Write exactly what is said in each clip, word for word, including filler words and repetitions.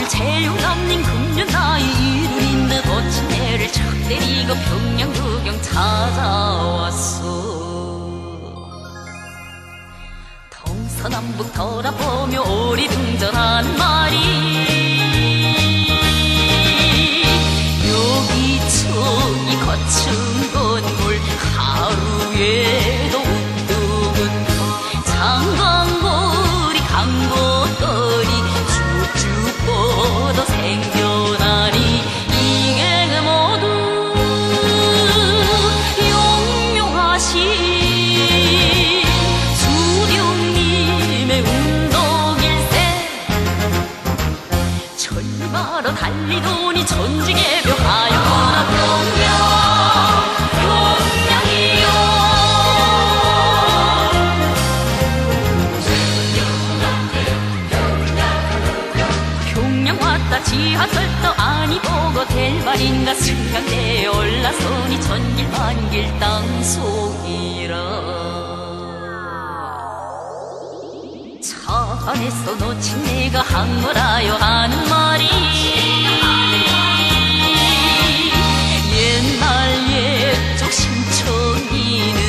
체육남님 금년 나이 이른인데 거친 애를 착 때리고 평양 구경 찾아왔어. 동서남북 돌아보며 오리등전하는 말이 여기 저기 거친 건물 하루에도 웃두고 장광거리 강고거리 쭉쭉 뻗어 생겨나니 이게 모두 용용하신 수령님의 운동일세. 철마로 달리더니 전직의 묘하였구나. 평양 지하철도 아니 보고 델발인가 승강대에 올라서니 천길만길 땅속이라. 차 안에서 놓친 내가 한 거라요 하는 말이 옛날 옛적 신청이는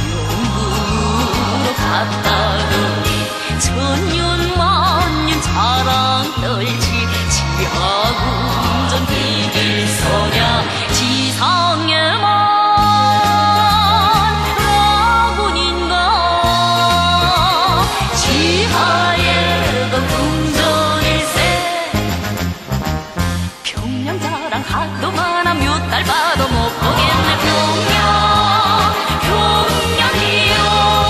영국으로 갔다더니 천년 만년 자랑 떨지 지하운전 비길서냐 지상에만 라군인가 지하에도 운전일세. 평양 자랑 하도 많아 몇 달 봐도 못 보겠네. 평양 평양이요.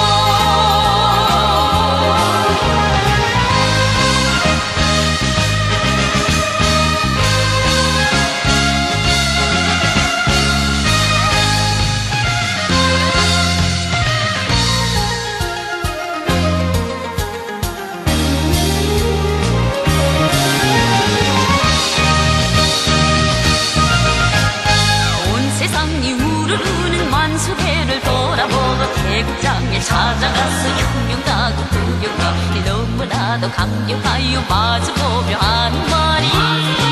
만수대를 돌아보고 태국장에 찾아가서 혁명가고 구경이 너무나도 감격하여 마주보며 하는 말이